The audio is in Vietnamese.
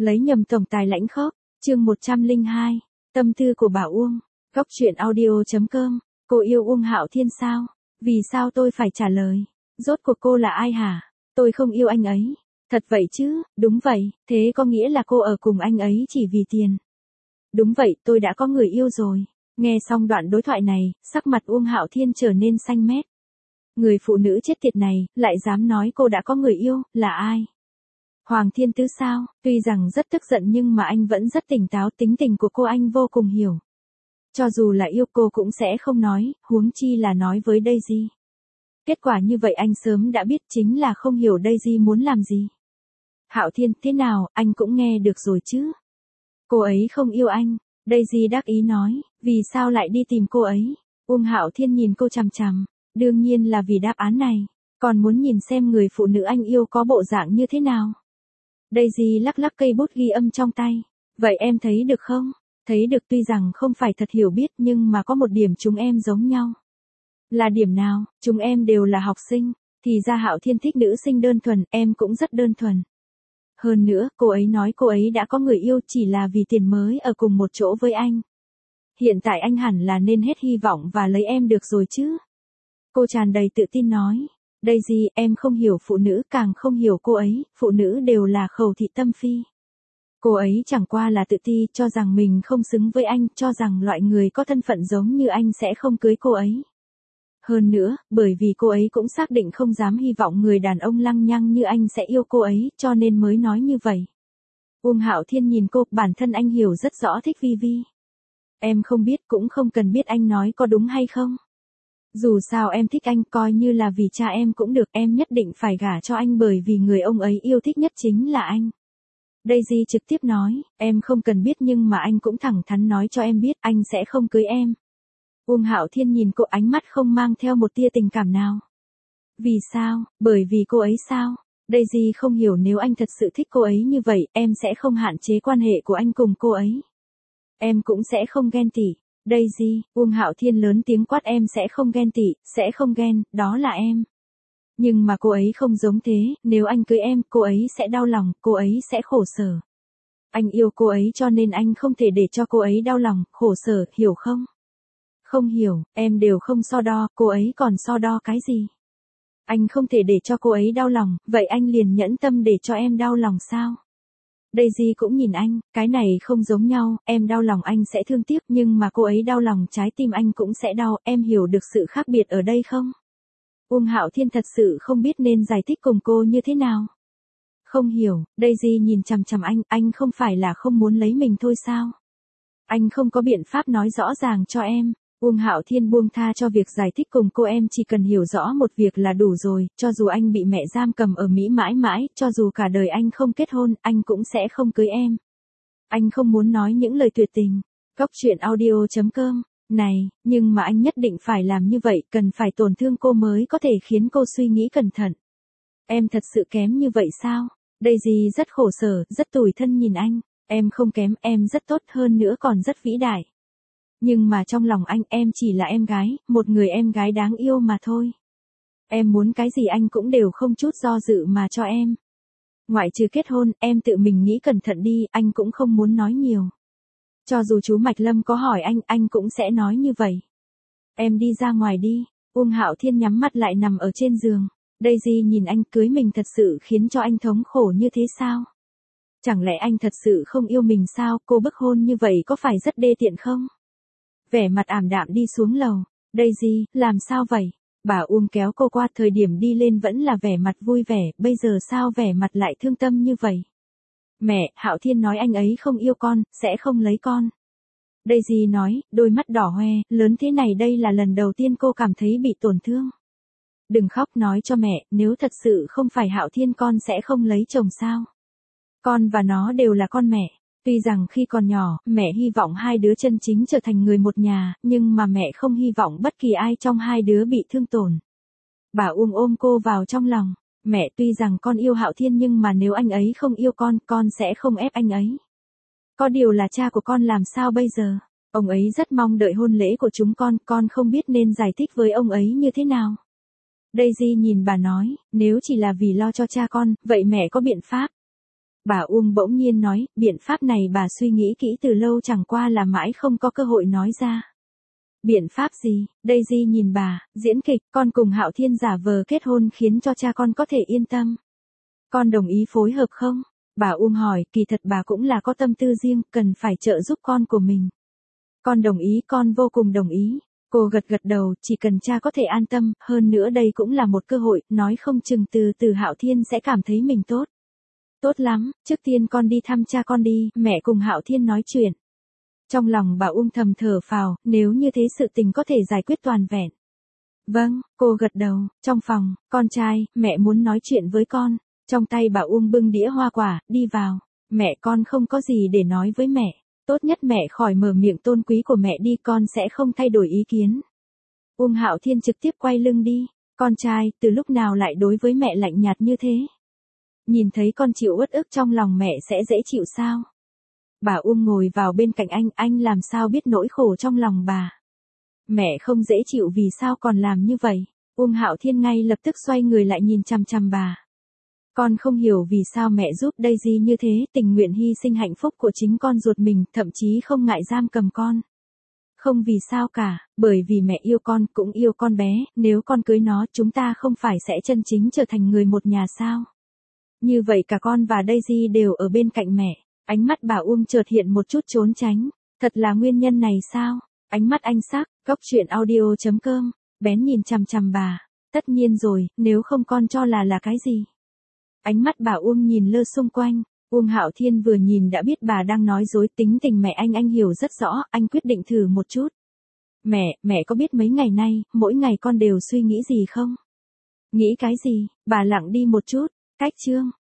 Lấy nhầm tổng tài lãnh khốc, chương 102, tâm tư của bà Uông, góc truyện audio.com, cô yêu Uông Hạo Thiên sao? Vì sao tôi phải trả lời? Rốt cuộc cô là ai hả? Tôi không yêu anh ấy. Thật vậy chứ? Đúng vậy, thế có nghĩa là cô ở cùng anh ấy chỉ vì tiền. Đúng vậy, tôi đã có người yêu rồi. Nghe xong đoạn đối thoại này, sắc mặt Uông Hạo Thiên trở nên xanh mét. Người phụ nữ chết tiệt này, lại dám nói cô đã có người yêu, là ai? Hoàng Thiên Tứ sao? Tuy rằng rất tức giận nhưng mà anh vẫn rất tỉnh táo, tính tình của cô anh vô cùng hiểu. Cho dù là yêu cô cũng sẽ không nói, huống chi là nói với Daisy. Kết quả như vậy anh sớm đã biết, chính là không hiểu Daisy muốn làm gì. Hạo Thiên, thế nào, anh cũng nghe được rồi chứ? Cô ấy không yêu anh. Daisy đắc ý nói, vì sao lại đi tìm cô ấy? Uông Hạo Thiên nhìn cô chằm chằm, đương nhiên là vì đáp án này, còn muốn nhìn xem người phụ nữ anh yêu có bộ dạng như thế nào. Daisy lắc lắc cây bút ghi âm trong tay. Vậy em thấy được không? Thấy được, tuy rằng không phải thật hiểu biết nhưng mà có một điểm chúng em giống nhau. Là điểm nào? Chúng em đều là học sinh. Thì ra Hạo Thiên thích nữ sinh đơn thuần, em cũng rất đơn thuần. Hơn nữa, cô ấy nói cô ấy đã có người yêu chỉ là vì tiền mới ở cùng một chỗ với anh. Hiện tại anh hẳn là nên hết hy vọng và lấy em được rồi chứ. Cô tràn đầy tự tin nói. Daisy, em không hiểu phụ nữ, càng không hiểu cô ấy, phụ nữ đều là khẩu thị tâm phi. Cô ấy chẳng qua là tự ti, cho rằng mình không xứng với anh, cho rằng loại người có thân phận giống như anh sẽ không cưới cô ấy. Hơn nữa, bởi vì cô ấy cũng xác định không dám hy vọng người đàn ông lăng nhăng như anh sẽ yêu cô ấy, cho nên mới nói như vậy. Uông Hạo Thiên nhìn cô, bản thân anh hiểu rất rõ thích Vi Vi. Em không biết, cũng không cần biết anh nói có đúng hay không. Dù sao em thích anh, coi như là vì cha em cũng được, em nhất định phải gả cho anh bởi vì người ông ấy yêu thích nhất chính là anh. Daisy trực tiếp nói, em không cần biết nhưng mà anh cũng thẳng thắn nói cho em biết, anh sẽ không cưới em. Uông Hạo Thiên nhìn cô, ánh mắt không mang theo một tia tình cảm nào. Vì sao? Bởi vì cô ấy sao? Daisy không hiểu, nếu anh thật sự thích cô ấy như vậy, em sẽ không hạn chế quan hệ của anh cùng cô ấy. Em cũng sẽ không ghen tị. Daisy, Uông Hạo Thiên lớn tiếng quát, em sẽ không ghen tị, sẽ không ghen, đó là em. Nhưng mà cô ấy không giống thế, nếu anh cưới em, cô ấy sẽ đau lòng, cô ấy sẽ khổ sở. Anh yêu cô ấy cho nên anh không thể để cho cô ấy đau lòng, khổ sở, hiểu không? Không hiểu, em đều không so đo, cô ấy còn so đo cái gì? Anh không thể để cho cô ấy đau lòng, vậy anh liền nhẫn tâm để cho em đau lòng sao? Daisy cũng nhìn anh, cái này không giống nhau, em đau lòng anh sẽ thương tiếc nhưng mà cô ấy đau lòng trái tim anh cũng sẽ đau, em hiểu được sự khác biệt ở đây không? Uông Hạo Thiên thật sự không biết nên giải thích cùng cô như thế nào. Không hiểu, Daisy nhìn chằm chằm anh không phải là không muốn lấy mình thôi sao? Anh không có biện pháp nói rõ ràng cho em. Uông Hạo Thiên buông tha cho việc giải thích cùng cô, em chỉ cần hiểu rõ một việc là đủ rồi, cho dù anh bị mẹ giam cầm ở Mỹ mãi mãi, cho dù cả đời anh không kết hôn, anh cũng sẽ không cưới em. Anh không muốn nói những lời tuyệt tình. Góc truyện audio.com, này, nhưng mà anh nhất định phải làm như vậy, cần phải tổn thương cô mới có thể khiến cô suy nghĩ cẩn thận. Em thật sự kém như vậy sao? Daisy rất khổ sở, rất tủi thân nhìn anh, em không kém, em rất tốt, hơn nữa còn rất vĩ đại. Nhưng mà trong lòng anh, em chỉ là em gái, một người em gái đáng yêu mà thôi. Em muốn cái gì anh cũng đều không chút do dự mà cho em. Ngoại trừ kết hôn, em tự mình nghĩ cẩn thận đi, anh cũng không muốn nói nhiều. Cho dù chú Mạch Lâm có hỏi anh cũng sẽ nói như vậy. Em đi ra ngoài đi. Uông Hạo Thiên nhắm mắt lại nằm ở trên giường. Daisy nhìn anh, cưới mình thật sự khiến cho anh thống khổ như thế sao? Chẳng lẽ anh thật sự không yêu mình sao? Cô bức hôn như vậy có phải rất đê tiện không? Vẻ mặt ảm đạm đi xuống lầu. Daisy, làm sao vậy? Bà Uông kéo cô qua, thời điểm đi lên vẫn là vẻ mặt vui vẻ, bây giờ sao vẻ mặt lại thương tâm như vậy? Mẹ, Hạo Thiên nói anh ấy không yêu con, sẽ không lấy con. Daisy nói, đôi mắt đỏ hoe, lớn thế này đây là lần đầu tiên cô cảm thấy bị tổn thương. Đừng khóc, nói cho mẹ, nếu thật sự không phải Hạo Thiên con sẽ không lấy chồng sao? Con và nó đều là con mẹ. Tuy rằng khi còn nhỏ, mẹ hy vọng hai đứa chân chính trở thành người một nhà, nhưng mà mẹ không hy vọng bất kỳ ai trong hai đứa bị thương tổn. Bà Uông ôm cô vào trong lòng. Mẹ, tuy rằng con yêu Hạo Thiên nhưng mà nếu anh ấy không yêu con sẽ không ép anh ấy. Có điều là cha của con làm sao bây giờ? Ông ấy rất mong đợi hôn lễ của chúng con không biết nên giải thích với ông ấy như thế nào. Daisy nhìn bà nói, nếu chỉ là vì lo cho cha con, vậy mẹ có biện pháp. Bà Uông bỗng nhiên nói, biện pháp này bà suy nghĩ kỹ từ lâu chẳng qua là mãi không có cơ hội nói ra. Biện pháp gì? Daisy nhìn bà, diễn kịch, con cùng Hạo Thiên giả vờ kết hôn khiến cho cha con có thể yên tâm. Con đồng ý phối hợp không? Bà Uông hỏi, kỳ thật bà cũng là có tâm tư riêng, cần phải trợ giúp con của mình. Con đồng ý, con vô cùng đồng ý. Cô gật gật đầu, chỉ cần cha có thể an tâm, hơn nữa đây cũng là một cơ hội, nói không chừng từ từ Hạo Thiên sẽ cảm thấy mình tốt. Tốt lắm, trước tiên con đi thăm cha con đi, mẹ cùng Hạo Thiên nói chuyện. Trong lòng bà Uông thầm thở phào, nếu như thế sự tình có thể giải quyết toàn vẹn. Vâng, cô gật đầu, trong phòng, con trai, mẹ muốn nói chuyện với con. Trong tay bà Uông bưng đĩa hoa quả, đi vào. Mẹ con không có gì để nói với mẹ. Tốt nhất mẹ khỏi mở miệng tôn quý của mẹ đi, con sẽ không thay đổi ý kiến. Uông Hạo Thiên trực tiếp quay lưng đi. Con trai, từ lúc nào lại đối với mẹ lạnh nhạt như thế? Nhìn thấy con chịu uất ức trong lòng mẹ sẽ dễ chịu sao? Bà Uông ngồi vào bên cạnh anh làm sao biết nỗi khổ trong lòng bà. Mẹ không dễ chịu vì sao còn làm như vậy? Uông Hạo Thiên ngay lập tức xoay người lại nhìn chằm chằm bà. Con không hiểu vì sao mẹ giúp Daisy như thế, tình nguyện hy sinh hạnh phúc của chính con ruột mình, thậm chí không ngại giam cầm con. Không vì sao cả, bởi vì mẹ yêu con, cũng yêu con bé, nếu con cưới nó chúng ta không phải sẽ chân chính trở thành người một nhà sao? Như vậy cả con và Daisy đều ở bên cạnh mẹ. Ánh mắt bà Uông chợt hiện một chút trốn tránh. Thật là nguyên nhân này sao? Ánh mắt anh sắc, góc truyện audio.com, bén nhìn chằm chằm bà. Tất nhiên rồi, nếu không con cho là cái gì? Ánh mắt bà Uông nhìn lơ xung quanh. Uông Hạo Thiên vừa nhìn đã biết bà đang nói dối, tính tình mẹ anh hiểu rất rõ, anh quyết định thử một chút. Mẹ có biết mấy ngày nay, mỗi ngày con đều suy nghĩ gì không? Nghĩ cái gì? Bà lặng đi một chút. Cách chương.